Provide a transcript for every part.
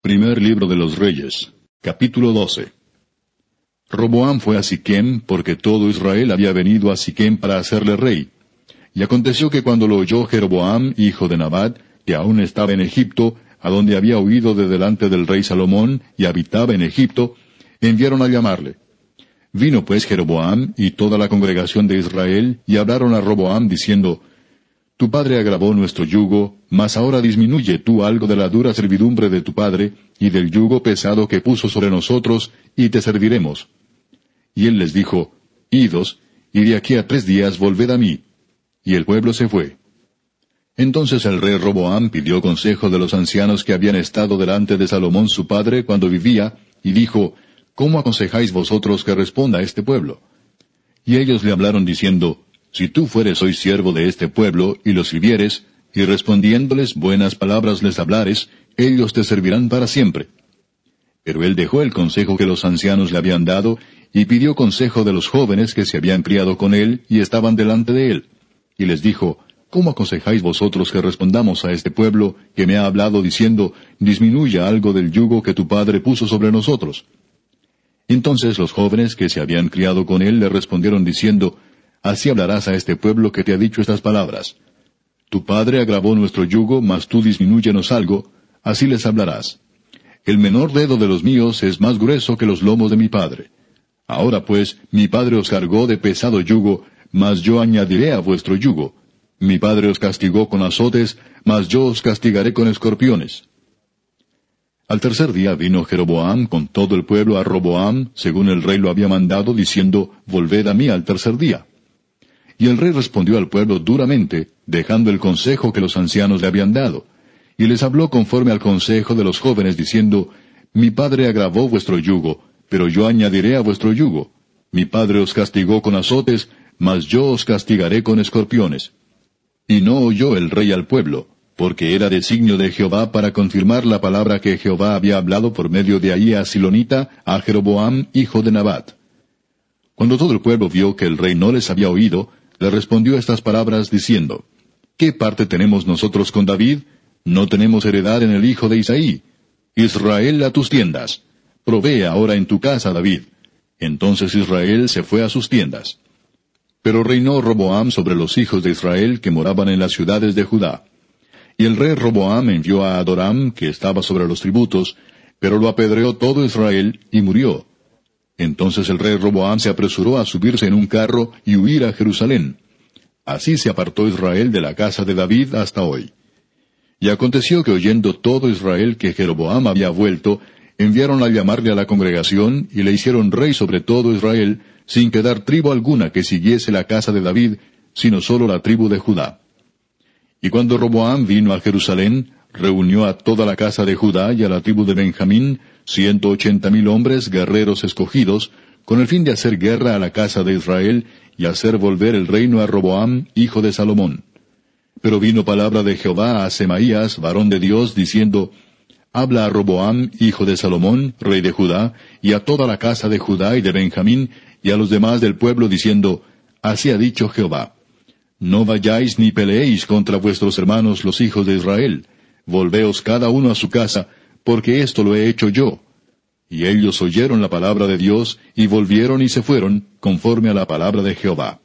Primer libro de los Reyes, capítulo 12. Roboam fue a Siquem, porque todo Israel había venido a Siquem para hacerle rey. Y aconteció que cuando lo oyó Jeroboam, hijo de Nabat, que aún estaba en Egipto, a donde había huido de delante del rey Salomón, y habitaba en Egipto, enviaron a llamarle. Vino pues Jeroboam y toda la congregación de Israel, y hablaron a Roboam, diciendo, Tu padre agravó nuestro yugo, mas ahora disminuye tú algo de la dura servidumbre de tu padre, y del yugo pesado que puso sobre nosotros, y te serviremos. Y él les dijo, Idos, y de aquí a 3 días volved a mí. Y el pueblo se fue. Entonces el rey Roboam pidió consejo de los ancianos que habían estado delante de Salomón su padre cuando vivía, y dijo, ¿Cómo aconsejáis vosotros que responda a este pueblo? Y ellos le hablaron diciendo, Si tú fueres hoy siervo de este pueblo, y los sirvieres, y respondiéndoles buenas palabras les hablares, ellos te servirán para siempre. Pero él dejó el consejo que los ancianos le habían dado, y pidió consejo de los jóvenes que se habían criado con él, y estaban delante de él. Y les dijo, ¿Cómo aconsejáis vosotros que respondamos a este pueblo que me ha hablado diciendo, disminuya algo del yugo que tu padre puso sobre nosotros? Entonces los jóvenes que se habían criado con él le respondieron diciendo, Así hablarás a este pueblo que te ha dicho estas palabras. Tu padre agravó nuestro yugo, mas tú disminúyenos algo, así les hablarás. El menor dedo de los míos es más grueso que los lomos de mi padre. Ahora pues, mi padre os cargó de pesado yugo, mas yo añadiré a vuestro yugo. Mi padre os castigó con azotes, mas yo os castigaré con escorpiones. Al 3er día vino Jeroboam con todo el pueblo a Roboam, según el rey lo había mandado, diciendo, Volved a mí al 3er día. Y el rey respondió al pueblo duramente, dejando el consejo que los ancianos le habían dado. Y les habló conforme al consejo de los jóvenes, diciendo, Mi padre agravó vuestro yugo, pero yo añadiré a vuestro yugo. Mi padre os castigó con azotes, mas yo os castigaré con escorpiones. Y no oyó el rey al pueblo, porque era designio de Jehová para confirmar la palabra que Jehová había hablado por medio de Ahía Silonita a Jeroboam, hijo de Nabat. Cuando todo el pueblo vio que el rey no les había oído, le respondió estas palabras diciendo, ¿Qué parte tenemos nosotros con David? No tenemos heredad en el hijo de Isaí. Israel, a tus tiendas. Provee ahora en tu casa, David. Entonces Israel se fue a sus tiendas. Pero reinó Roboam sobre los hijos de Israel que moraban en las ciudades de Judá. Y el rey Roboam envió a Adoram, que estaba sobre los tributos, pero lo apedreó todo Israel, y murió. Entonces el rey Roboam se apresuró a subirse en un carro y huir a Jerusalén. Así se apartó Israel de la casa de David hasta hoy. Y aconteció que oyendo todo Israel que Jeroboam había vuelto, enviaron a llamarle a la congregación, y le hicieron rey sobre todo Israel, sin quedar tribu alguna que siguiese la casa de David, sino sólo la tribu de Judá. Y cuando Roboam vino a Jerusalén, reunió a toda la casa de Judá y a la tribu de Benjamín, 180,000 hombres guerreros escogidos, con el fin de hacer guerra a la casa de Israel, y hacer volver el reino a Roboam, hijo de Salomón. Pero vino palabra de Jehová a Semaías, varón de Dios, diciendo, Habla a Roboam, hijo de Salomón, rey de Judá, y a toda la casa de Judá y de Benjamín, y a los demás del pueblo, diciendo, Así ha dicho Jehová, No vayáis ni peleéis contra vuestros hermanos los hijos de Israel, volveos cada uno a su casa, porque esto lo he hecho yo. Y ellos oyeron la palabra de Dios, y volvieron y se fueron, conforme a la palabra de Jehová.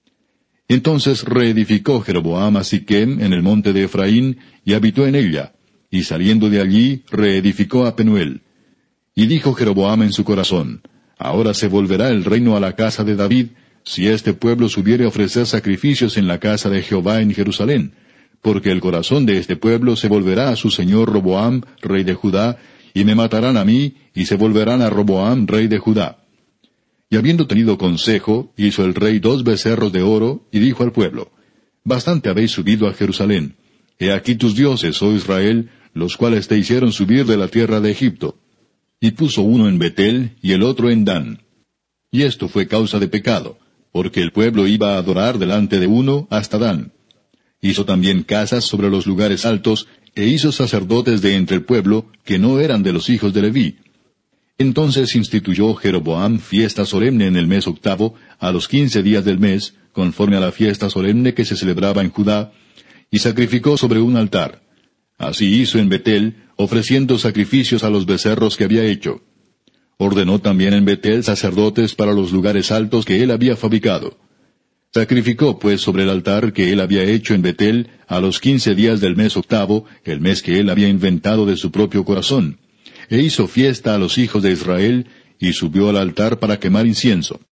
Entonces reedificó Jeroboam a Siquem en el monte de Efraín, y habitó en ella, y saliendo de allí reedificó a Penuel. Y dijo Jeroboam en su corazón, Ahora se volverá el reino a la casa de David, si este pueblo subiere a ofrecer sacrificios en la casa de Jehová en Jerusalén, porque el corazón de este pueblo se volverá a su señor Roboam, rey de Judá, y me matarán a mí, y se volverán a Roboam, rey de Judá. Y habiendo tenido consejo, hizo el rey 2 becerros de oro, y dijo al pueblo, Bastante habéis subido a Jerusalén. He aquí tus dioses, oh Israel, los cuales te hicieron subir de la tierra de Egipto. Y puso uno en Betel, y el otro en Dan. Y esto fue causa de pecado, porque el pueblo iba a adorar delante de uno hasta Dan. Hizo también casas sobre los lugares altos, e hizo sacerdotes de entre el pueblo, que no eran de los hijos de Leví. Entonces instituyó Jeroboam fiesta solemne en el mes 8, a los 15 días del mes, conforme a la fiesta solemne que se celebraba en Judá, y sacrificó sobre un altar. Así hizo en Betel, ofreciendo sacrificios a los becerros que había hecho. Ordenó también en Betel sacerdotes para los lugares altos que él había fabricado. Sacrificó pues sobre el altar que él había hecho en Betel a los 15 días del mes octavo, el mes que él había inventado de su propio corazón. E hizo fiesta a los hijos de Israel, y subió al altar para quemar incienso.